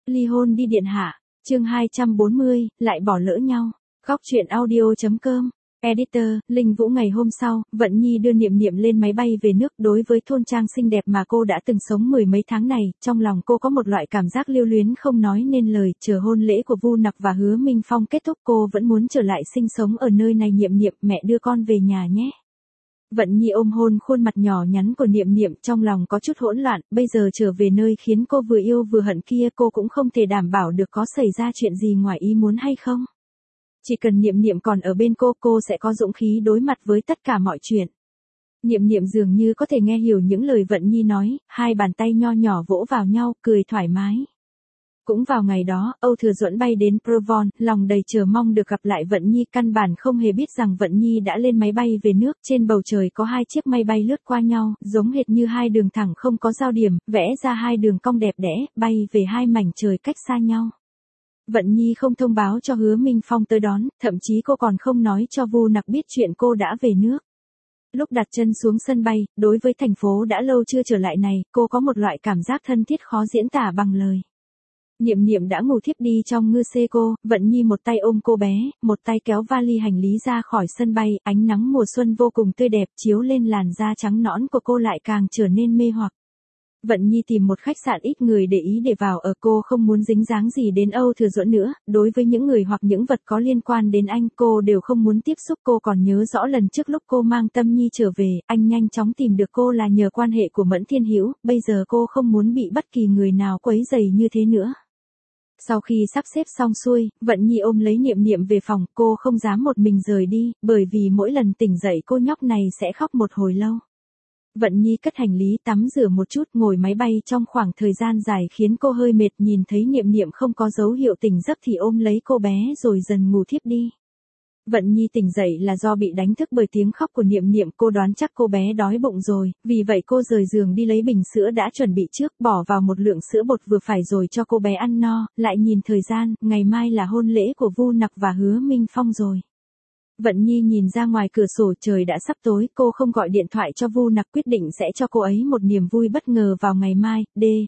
Ly hôn đi điện hạ. Chương 240, lại bỏ lỡ nhau. Góc truyện audio.com. Editor, Linh Vũ. Ngày hôm sau, Vận Nhi đưa Niệm Niệm lên máy bay về nước. Đối với thôn trang xinh đẹp mà cô đã từng sống mười mấy tháng này, trong lòng cô có một loại cảm giác lưu luyến không nói nên lời. Chờ hôn lễ của Vu Nặc và Hứa Minh Phong kết thúc, cô vẫn muốn trở lại sinh sống ở nơi này. Niệm Niệm, mẹ đưa con về nhà nhé. Vận Nhi ôm hôn khuôn mặt nhỏ nhắn của Niệm Niệm, trong lòng có chút hỗn loạn. Bây giờ trở về nơi khiến cô vừa yêu vừa hận kia, cô cũng không thể đảm bảo được có xảy ra chuyện gì ngoài ý muốn hay không. Chỉ cần Niệm Niệm còn ở bên cô sẽ có dũng khí đối mặt với tất cả mọi chuyện. Niệm Niệm dường như có thể nghe hiểu những lời Vận Nhi nói, hai bàn tay nho nhỏ vỗ vào nhau, cười thoải mái. Cũng vào ngày đó, Âu Thừa Duẫn bay đến Provence, lòng đầy chờ mong được gặp lại Vận Nhi, căn bản không hề biết rằng Vận Nhi đã lên máy bay về nước. Trên bầu trời có hai chiếc máy bay lướt qua nhau, giống hệt như hai đường thẳng không có giao điểm, vẽ ra hai đường cong đẹp đẽ, bay về hai mảnh trời cách xa nhau. Vận Nhi không thông báo cho Hứa Minh Phong tới đón, thậm chí cô còn không nói cho Vu Nặc biết chuyện cô đã về nước. Lúc đặt chân xuống sân bay, đối với thành phố đã lâu chưa trở lại này, cô có một loại cảm giác thân thiết khó diễn tả bằng lời. Niệm Niệm đã ngủ thiếp đi trong ngư xê cô, Vận Nhi một tay ôm cô bé, một tay kéo vali hành lý ra khỏi sân bay, ánh nắng mùa xuân vô cùng tươi đẹp chiếu lên làn da trắng nõn của cô lại càng trở nên mê hoặc. Vận Nhi tìm một khách sạn ít người để ý để vào ở, cô không muốn dính dáng gì đến Âu Thừa Duẫn nữa, đối với những người hoặc những vật có liên quan đến anh cô đều không muốn tiếp xúc. Cô còn nhớ rõ lần trước lúc cô mang Tâm Nhi trở về, anh nhanh chóng tìm được cô là nhờ quan hệ của Mẫn Thiên Hữu, bây giờ cô không muốn bị bất kỳ người nào quấy rầy như thế nữa. Sau khi sắp xếp xong xuôi, Vận Nhi ôm lấy Niệm Niệm về phòng, cô không dám một mình rời đi, bởi vì mỗi lần tỉnh dậy cô nhóc này sẽ khóc một hồi lâu. Vận Nhi cất hành lý, tắm rửa một chút, ngồi máy bay trong khoảng thời gian dài khiến cô hơi mệt, nhìn thấy Niệm Niệm không có dấu hiệu tỉnh giấc thì ôm lấy cô bé rồi dần ngủ thiếp đi. Vận Nhi tỉnh dậy là do bị đánh thức bởi tiếng khóc của Niệm Niệm, cô đoán chắc cô bé đói bụng rồi, vì vậy cô rời giường đi lấy bình sữa đã chuẩn bị trước, bỏ vào một lượng sữa bột vừa phải rồi cho cô bé ăn no, lại nhìn thời gian, ngày mai là hôn lễ của Vu Nặc và Hứa Minh Phong rồi. Vận Nhi nhìn ra ngoài cửa sổ, trời đã sắp tối, cô không gọi điện thoại cho Vu Nặc, quyết định sẽ cho cô ấy một niềm vui bất ngờ vào ngày mai.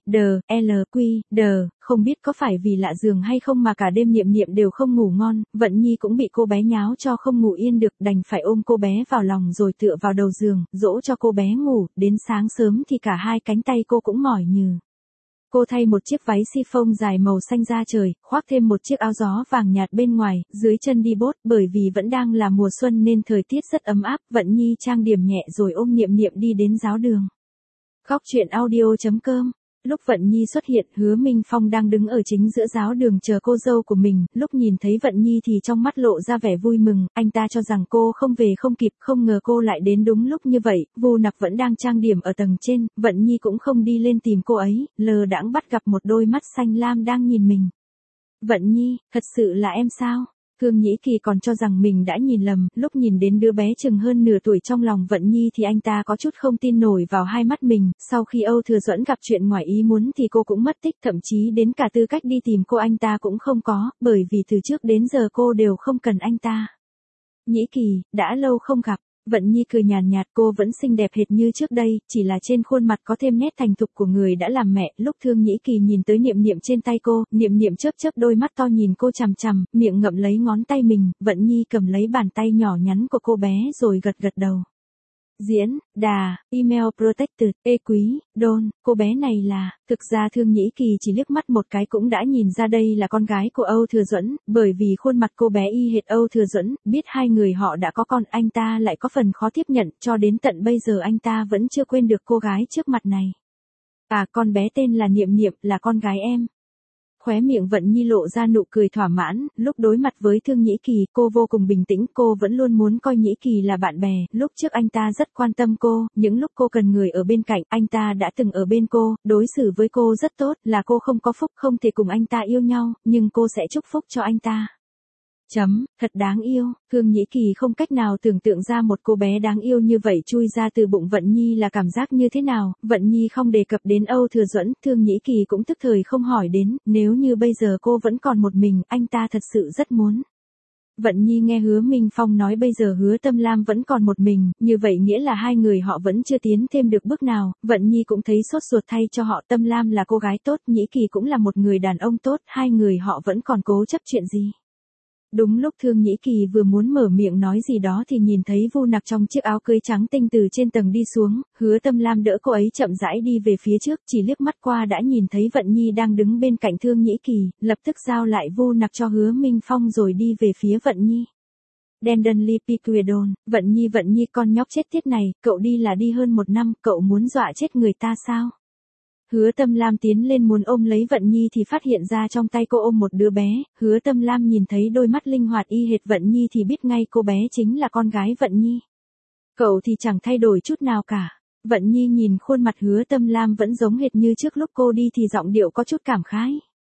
Không biết có phải vì lạ giường hay không mà cả đêm Niệm Niệm đều không ngủ ngon, Vận Nhi cũng bị cô bé nháo cho không ngủ yên được, đành phải ôm cô bé vào lòng rồi tựa vào đầu giường, dỗ cho cô bé ngủ, đến sáng sớm thì cả hai cánh tay cô cũng mỏi nhừ. Cô thay một chiếc váy chiffon dài màu xanh da trời, khoác thêm một chiếc áo gió vàng nhạt bên ngoài, dưới chân đi bốt, bởi vì vẫn đang là mùa xuân nên thời tiết rất ấm áp. Vận Nhi trang điểm nhẹ rồi ôm Niệm Niệm đi đến giáo đường. Góc truyện audio.com. Lúc Vận Nhi xuất hiện, Hứa Minh Phong đang đứng ở chính giữa giáo đường chờ cô dâu của mình, lúc nhìn thấy Vận Nhi thì trong mắt lộ ra vẻ vui mừng, anh ta cho rằng cô không về không kịp, không ngờ cô lại đến đúng lúc như vậy. Vu Nặc vẫn đang trang điểm ở tầng trên, Vận Nhi cũng không đi lên tìm cô ấy, lờ đãng bắt gặp một đôi mắt xanh lam đang nhìn mình. Vận Nhi, thật sự là em sao? Thương Nhĩ Kỳ còn cho rằng mình đã nhìn lầm, lúc nhìn đến đứa bé chừng hơn nửa tuổi trong lòng Vận Nhi thì anh ta có chút không tin nổi vào hai mắt mình. Sau khi Âu Thừa Duẫn gặp chuyện ngoài ý muốn thì cô cũng mất tích, thậm chí đến cả tư cách đi tìm cô anh ta cũng không có, bởi vì từ trước đến giờ cô đều không cần anh ta. Nhĩ Kỳ, đã lâu không gặp. Vận Nhi cười nhàn nhạt, cô vẫn xinh đẹp hệt như trước đây, chỉ là trên khuôn mặt có thêm nét thành thục của người đã làm mẹ. Lúc Thương Nhĩ Kỳ nhìn tới Niệm Niệm trên tay cô, Niệm Niệm chớp chớp đôi mắt to nhìn cô chằm chằm, miệng ngậm lấy ngón tay mình, Vận Nhi cầm lấy bàn tay nhỏ nhắn của cô bé rồi gật gật đầu. Diễn, đà, email protected, quý, đôn, cô bé này là, thực ra Thương Nhĩ Kỳ chỉ liếc mắt một cái cũng đã nhìn ra đây là con gái của Âu Thừa Duẫn, bởi vì khuôn mặt cô bé y hệt Âu Thừa Duẫn, biết hai người họ đã có con, anh ta lại có phần khó tiếp nhận, cho đến tận bây giờ anh ta vẫn chưa quên được cô gái trước mặt này. À, con bé tên là Niệm Niệm, là con gái em. Khóe miệng Vận Nhi lộ ra nụ cười thỏa mãn, lúc đối mặt với Thương Nhĩ Kỳ, cô vô cùng bình tĩnh, cô vẫn luôn muốn coi Nhĩ Kỳ là bạn bè, lúc trước anh ta rất quan tâm cô, những lúc cô cần người ở bên cạnh, anh ta đã từng ở bên cô, đối xử với cô rất tốt, là cô không có phúc không thể cùng anh ta yêu nhau, nhưng cô sẽ chúc phúc cho anh ta. Thật đáng yêu, Thương Nhĩ Kỳ không cách nào tưởng tượng ra một cô bé đáng yêu như vậy chui ra từ bụng Vận Nhi là cảm giác như thế nào. Vận Nhi không đề cập đến Âu Thừa Duẫn, Thương Nhĩ Kỳ cũng tức thời không hỏi đến, nếu như bây giờ cô vẫn còn một mình, anh ta thật sự rất muốn. Vận Nhi nghe Hứa Minh Phong nói bây giờ Hứa Tâm Lam vẫn còn một mình, như vậy nghĩa là hai người họ vẫn chưa tiến thêm được bước nào, Vận Nhi cũng thấy sốt ruột thay cho họ. Tâm Lam là cô gái tốt, Nhĩ Kỳ cũng là một người đàn ông tốt, hai người họ vẫn còn cố chấp chuyện gì. Đúng lúc Thương Nhĩ Kỳ vừa muốn mở miệng nói gì đó thì nhìn thấy Vu Nặc trong chiếc áo cưới trắng tinh từ trên tầng đi xuống, Hứa Tâm Lam đỡ cô ấy chậm rãi đi về phía trước, chỉ liếc mắt qua đã nhìn thấy Vận Nhi đang đứng bên cạnh Thương Nhĩ Kỳ, lập tức giao lại Vu Nặc cho Hứa Minh Phong rồi đi về phía Vận Nhi. Dendenli Piquedon, Vận Nhi con nhóc chết tiết này, cậu đi là đi hơn 1 năm, cậu muốn dọa chết người ta sao? Hứa Tâm Lam tiến lên muốn ôm lấy Vận Nhi thì phát hiện ra trong tay cô ôm một đứa bé, Hứa Tâm Lam nhìn thấy đôi mắt linh hoạt y hệt Vận Nhi thì biết ngay cô bé chính là con gái Vận Nhi. Cậu thì chẳng thay đổi chút nào cả. Vận Nhi nhìn khuôn mặt Hứa Tâm Lam vẫn giống hệt như trước lúc cô đi thì giọng điệu có chút cảm khái.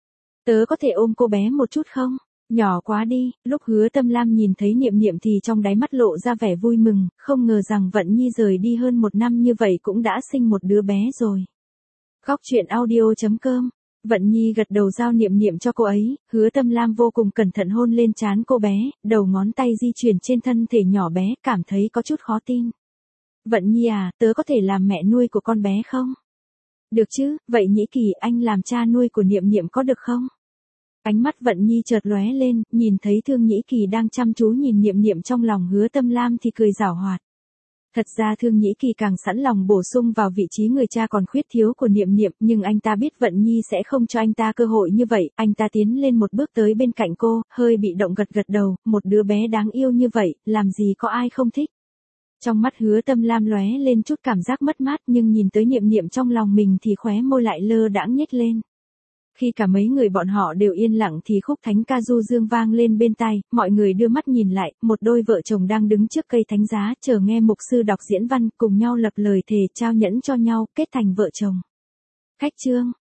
Tớ có thể ôm cô bé một chút không? Nhỏ quá đi. Lúc Hứa Tâm Lam nhìn thấy Niệm Niệm thì trong đáy mắt lộ ra vẻ vui mừng, không ngờ rằng Vận Nhi rời đi hơn 1 năm như vậy cũng đã sinh một đứa bé rồi. Góc truyện audio.com. Vận Nhi gật đầu giao Niệm Niệm cho cô ấy, Hứa Tâm Lam vô cùng cẩn thận hôn lên trán cô bé, đầu ngón tay di chuyển trên thân thể nhỏ bé, cảm thấy có chút khó tin. Vận Nhi à, tớ có thể làm mẹ nuôi của con bé không? Được chứ, vậy Nhĩ Kỳ anh làm cha nuôi của Niệm Niệm có được không? Ánh mắt Vận Nhi chợt lóe lên, nhìn thấy Thương Nhĩ Kỳ đang chăm chú nhìn Niệm Niệm trong lòng Hứa Tâm Lam thì cười giảo hoạt. Thật ra Thương Nhĩ Kỳ càng sẵn lòng bổ sung vào vị trí người cha còn khuyết thiếu của Niệm Niệm, nhưng anh ta biết Vận Nhi sẽ không cho anh ta cơ hội như vậy, anh ta tiến lên một bước tới bên cạnh cô, hơi bị động gật gật đầu, một đứa bé đáng yêu như vậy, làm gì có ai không thích. Trong mắt Hứa Tâm Lam lóe lên chút cảm giác mất mát nhưng nhìn tới Niệm Niệm trong lòng mình thì khóe môi lại lơ đãng nhếch lên. Khi cả mấy người bọn họ đều yên lặng thì khúc thánh ca du dương vang lên bên tai, mọi người đưa mắt nhìn lại, một đôi vợ chồng đang đứng trước cây thánh giá chờ nghe mục sư đọc diễn văn, cùng nhau lập lời thề trao nhẫn cho nhau, kết thành vợ chồng. Khách chương.